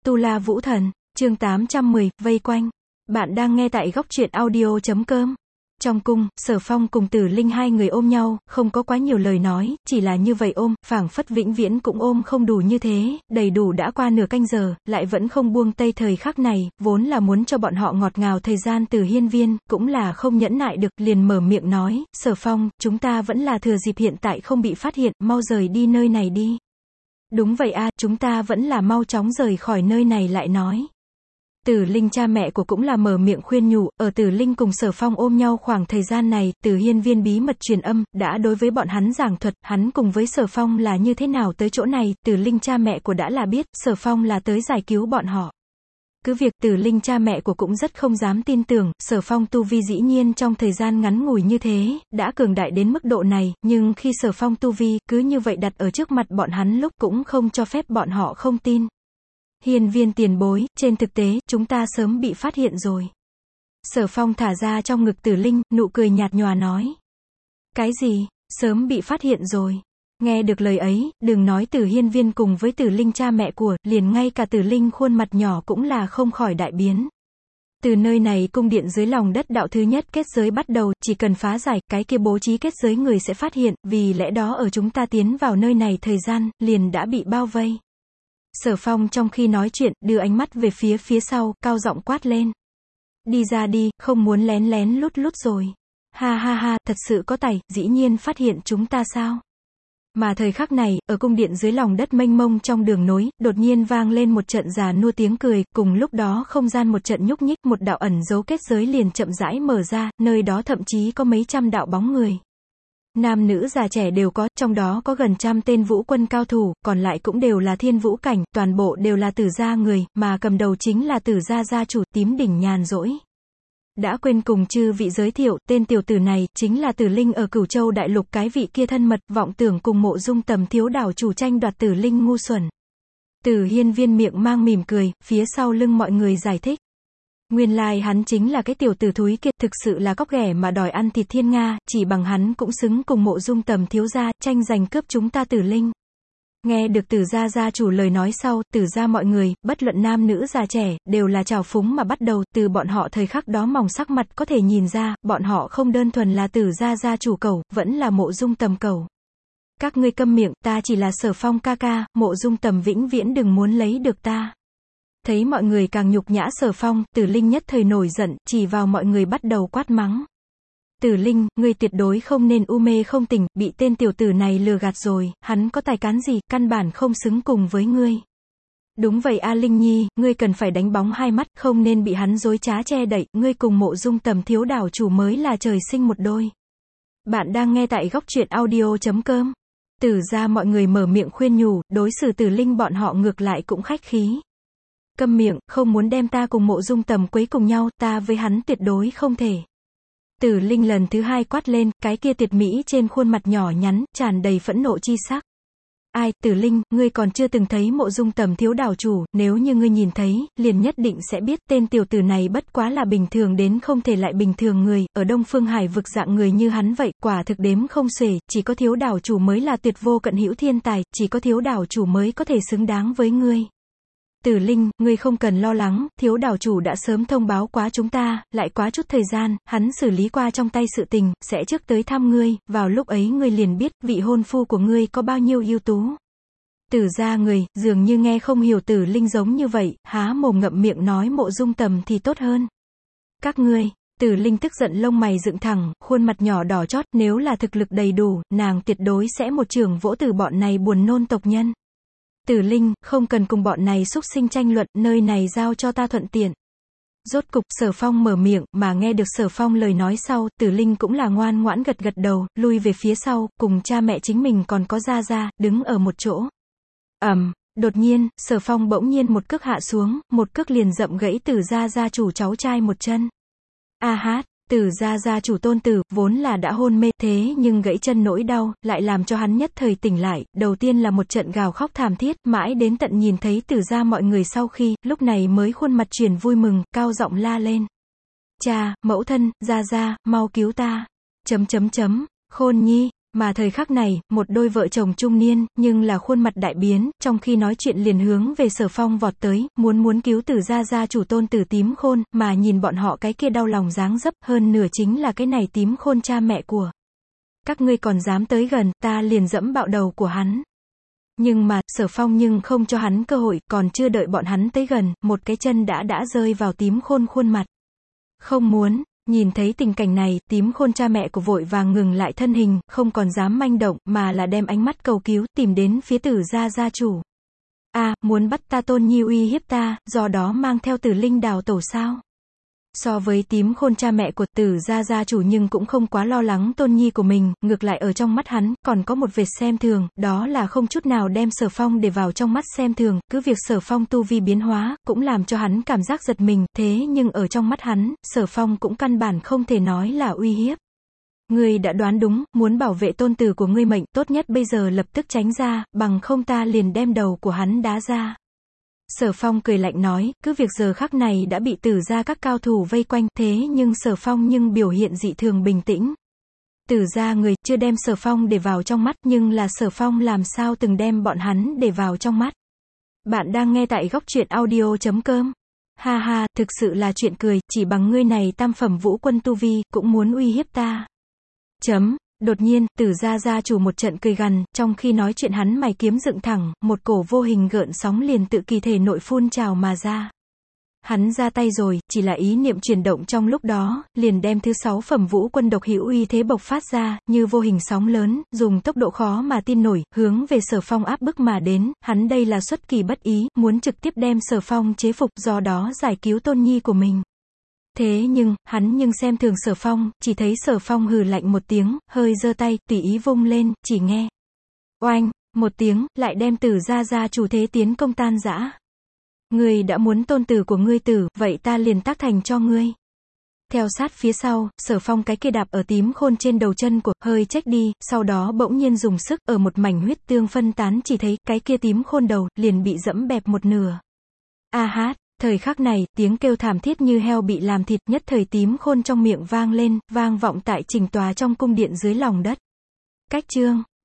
Tu La Vũ Thần, chương 810, vây quanh. Bạn đang nghe tại góc truyện audio.com. Trong cung, Sở Phong cùng Tử Linh hai người ôm nhau, không có quá nhiều lời nói, chỉ là như vậy ôm, phảng phất vĩnh viễn cũng ôm không đủ như thế, đầy đủ đã qua nửa canh giờ, lại vẫn không buông tay. Thời khắc này, vốn là muốn cho bọn họ ngọt ngào thời gian từ hiên viên, cũng là không nhẫn nại được, liền mở miệng nói, Sở Phong, chúng ta vẫn là thừa dịp hiện tại không bị phát hiện, mau rời đi nơi này đi. Đúng vậy a, chúng ta vẫn là mau chóng rời khỏi nơi này lại nói. Tử Linh cha mẹ của cũng là mở miệng khuyên nhủ, ở Tử Linh cùng Sở Phong ôm nhau khoảng thời gian này, Từ hiên viên bí mật truyền âm, đã đối với bọn hắn giảng thuật, hắn cùng với Sở Phong là như thế nào tới chỗ này, Tử Linh cha mẹ của đã là biết, Sở Phong là tới giải cứu bọn họ. Cứ việc Tử Linh cha mẹ của cũng rất không dám tin tưởng, Sở Phong tu vi dĩ nhiên trong thời gian ngắn ngủi như thế, đã cường đại đến mức độ này, nhưng khi Sở Phong tu vi, cứ như vậy đặt ở trước mặt bọn hắn lúc cũng không cho phép bọn họ không tin. Hiên viên tiền bối, trên thực tế, chúng ta sớm bị phát hiện rồi. Sở Phong thả ra trong ngực Tử Linh, nụ cười nhạt nhòa nói. Cái gì, sớm bị phát hiện rồi? Nghe được lời ấy, đừng nói Tử hiên viên cùng với Tử Linh cha mẹ của, liền ngay cả Tử Linh khuôn mặt nhỏ cũng là không khỏi đại biến. Từ nơi này cung điện dưới lòng đất đạo thứ nhất kết giới bắt đầu, chỉ cần phá giải, cái kia bố trí kết giới người sẽ phát hiện, vì lẽ đó ở chúng ta tiến vào nơi này thời gian, liền đã bị bao vây. Sở Phong trong khi nói chuyện, đưa ánh mắt về phía sau, cao giọng quát lên. Đi ra đi, không muốn lén lén lút lút rồi. Ha ha ha, thật sự có tài, dĩ nhiên phát hiện chúng ta sao? Mà thời khắc này, ở cung điện dưới lòng đất mênh mông trong đường nối, đột nhiên vang lên một trận già nua tiếng cười, cùng lúc đó không gian một trận nhúc nhích, một đạo ẩn dấu kết giới liền chậm rãi mở ra, nơi đó thậm chí có mấy trăm đạo bóng người. Nam nữ già trẻ đều có, trong đó có gần 100 tên vũ quân cao thủ, còn lại cũng đều là thiên vũ cảnh, toàn bộ đều là Tử gia người, mà cầm đầu chính là Tử gia gia chủ Tím Đỉnh Nhàn Rỗi. Đã quên cùng chư vị giới thiệu, tên tiểu tử này, chính là Tử Linh ở Cửu Châu Đại Lục cái vị kia thân mật, vọng tưởng cùng Mộ Dung Tầm thiếu đảo chủ tranh đoạt Tử Linh ngu xuẩn. Tử hiên viên miệng mang mỉm cười, phía sau lưng mọi người giải thích. Nguyên lai hắn chính là cái tiểu tử thúi kia, thực sự là cóc ghẻ mà đòi ăn thịt thiên nga, chỉ bằng hắn cũng xứng cùng Mộ Dung Tầm thiếu gia, tranh giành cướp chúng ta Tử Linh. Nghe được Tử gia gia chủ lời nói sau, Tử gia mọi người, bất luận nam nữ già trẻ, đều là trào phúng mà bắt đầu, từ bọn họ thời khắc đó mỏng sắc mặt có thể nhìn ra, bọn họ không đơn thuần là Tử gia gia chủ cẩu, vẫn là Mộ Dung Tầm cẩu. Các ngươi câm miệng, ta chỉ là Sở Phong ca ca, Mộ Dung Tầm vĩnh viễn đừng muốn lấy được ta. Thấy mọi người càng nhục nhã Sở Phong, Tử Linh nhất thời nổi giận, chỉ vào mọi người bắt đầu quát mắng. Tử Linh, ngươi tuyệt đối không nên u mê không tỉnh, bị tên tiểu tử này lừa gạt rồi, hắn có tài cán gì, căn bản không xứng cùng với ngươi. Đúng vậy a Linh Nhi, ngươi cần phải đánh bóng hai mắt, không nên bị hắn dối trá che đậy, ngươi cùng Mộ Dung Tầm thiếu đảo chủ mới là trời sinh một đôi. Bạn đang nghe tại góc truyện audio.com. Tử gia mọi người mở miệng khuyên nhủ, đối xử Tử Linh bọn họ ngược lại cũng khách khí. Câm miệng, không muốn đem ta cùng Mộ Dung Tầm quấy cùng nhau, ta với hắn tuyệt đối không thể. Tử Linh lần thứ hai quát lên, cái kia tuyệt mỹ trên khuôn mặt nhỏ nhắn, tràn đầy phẫn nộ chi sắc. Ai, Tử Linh, ngươi còn chưa từng thấy Mộ Dung Tầm thiếu đảo chủ, nếu như ngươi nhìn thấy, liền nhất định sẽ biết tên tiểu tử này bất quá là bình thường đến không thể lại bình thường người, ở Đông Phương Hải vực dạng người như hắn vậy, quả thực đếm không xuể, chỉ có thiếu đảo chủ mới là tuyệt vô cận hữu thiên tài, chỉ có thiếu đảo chủ mới có thể xứng đáng với ngươi. Tử Linh, ngươi không cần lo lắng, thiếu đảo chủ đã sớm thông báo quá chúng ta, lại quá chút thời gian, hắn xử lý qua trong tay sự tình, sẽ trước tới thăm ngươi, vào lúc ấy ngươi liền biết, vị hôn phu của ngươi có bao nhiêu ưu tú. Tử gia người, dường như nghe không hiểu Tử Linh giống như vậy, há mồm ngậm miệng nói Mộ Dung Tầm thì tốt hơn. Các ngươi, Tử Linh tức giận lông mày dựng thẳng, khuôn mặt nhỏ đỏ chót, nếu là thực lực đầy đủ, nàng tuyệt đối sẽ một chưởng vỗ từ bọn này buồn nôn tộc nhân. Tử Linh, không cần cùng bọn này xúc sinh tranh luận, nơi này giao cho ta thuận tiện. Rốt cục, Sở Phong mở miệng, mà nghe được Sở Phong lời nói sau, Tử Linh cũng là ngoan ngoãn gật gật đầu, lui về phía sau, cùng cha mẹ chính mình còn có gia, đứng ở một chỗ. Đột nhiên, Sở Phong bỗng nhiên một cước hạ xuống, một cước liền dậm gãy Tử gia gia chủ cháu trai một chân. A hát. Tử gia gia chủ Tôn Tử, vốn là đã hôn mê, thế nhưng gãy chân nỗi đau, lại làm cho hắn nhất thời tỉnh lại, đầu tiên là một trận gào khóc thảm thiết, mãi đến tận nhìn thấy Tử gia mọi người sau khi, lúc này mới khuôn mặt chuyển vui mừng, cao giọng la lên. Cha, mẫu thân, gia, mau cứu ta. Khôn nhi, Mà thời khắc này, một đôi vợ chồng trung niên, nhưng là khuôn mặt đại biến, trong khi nói chuyện liền hướng về Sở Phong vọt tới, muốn cứu Từ gia chủ tôn tử Tím Khôn, mà nhìn bọn họ cái kia đau lòng dáng dấp, hơn nửa chính là cái này Tím Khôn cha mẹ của. Các ngươi còn dám tới gần, ta liền dẫm bạo đầu của hắn. Nhưng mà, Sở Phong nhưng không cho hắn cơ hội, còn chưa đợi bọn hắn tới gần, một cái chân đã rơi vào Tím Khôn khuôn mặt. Không muốn. Nhìn thấy tình cảnh này, Tím Khôn cha mẹ của vội vàng ngừng lại thân hình, không còn dám manh động, mà là đem ánh mắt cầu cứu, tìm đến phía Từ gia chủ. Muốn bắt ta Tôn Nhi uy hiếp ta, do đó mang theo Tử Linh đào tẩu sao? So với Tím Khôn cha mẹ của Từ gia chủ nhưng cũng không quá lo lắng Tôn Nhi của mình, ngược lại ở trong mắt hắn, còn có một vệt xem thường, đó là không chút nào đem Sở Phong để vào trong mắt xem thường, cứ việc Sở Phong tu vi biến hóa, cũng làm cho hắn cảm giác giật mình, thế nhưng ở trong mắt hắn, Sở Phong cũng căn bản không thể nói là uy hiếp. Ngươi đã đoán đúng, muốn bảo vệ tôn tử của ngươi mệnh, tốt nhất bây giờ lập tức tránh ra, bằng không ta liền đem đầu của hắn đá ra. Sở Phong cười lạnh nói, cứ việc giờ khắc này đã bị Từ gia các cao thủ vây quanh, thế nhưng Sở Phong nhưng biểu hiện dị thường bình tĩnh. Từ gia người chưa đem Sở Phong để vào trong mắt, nhưng là Sở Phong làm sao từng đem bọn hắn để vào trong mắt. Bạn đang nghe tại góc truyện audio.com. Ha ha, thực sự là chuyện cười, chỉ bằng ngươi này tam phẩm vũ quân tu vi, cũng muốn uy hiếp ta. Đột nhiên, Từ gia chủ một trận cười gằn, trong khi nói chuyện hắn mày kiếm dựng thẳng, một cổ vô hình gợn sóng liền tự kỳ thể nội phun trào mà ra. Hắn ra tay rồi, chỉ là ý niệm chuyển động trong lúc đó, liền đem thứ 6 phẩm vũ quân độc hữu uy thế bộc phát ra, như vô hình sóng lớn, dùng tốc độ khó mà tin nổi, hướng về Sở Phong áp bức mà đến, hắn đây là xuất kỳ bất ý, muốn trực tiếp đem Sở Phong chế phục, do đó giải cứu Tôn Nhi của mình. Thế nhưng, hắn nhưng xem thường Sở Phong, chỉ thấy Sở Phong hừ lạnh một tiếng, hơi giơ tay, tùy ý vung lên, chỉ nghe. Oanh, một tiếng, lại đem Từ gia chủ thế tiến công tan rã. Ngươi đã muốn tôn tử của ngươi tử, vậy ta liền tác thành cho ngươi. Theo sát phía sau, Sở Phong cái kia đạp ở Tím Khôn trên đầu chân của, hơi chếch đi, sau đó bỗng nhiên dùng sức, ở một mảnh huyết tương phân tán chỉ thấy, cái kia Tím Khôn đầu, liền bị dẫm bẹp một nửa. Thời khắc này, tiếng kêu thảm thiết như heo bị làm thịt, nhất thời Tím Khôn trong miệng vang lên, vang vọng tại chỉnh tòa trong cung điện dưới lòng đất. Cách chương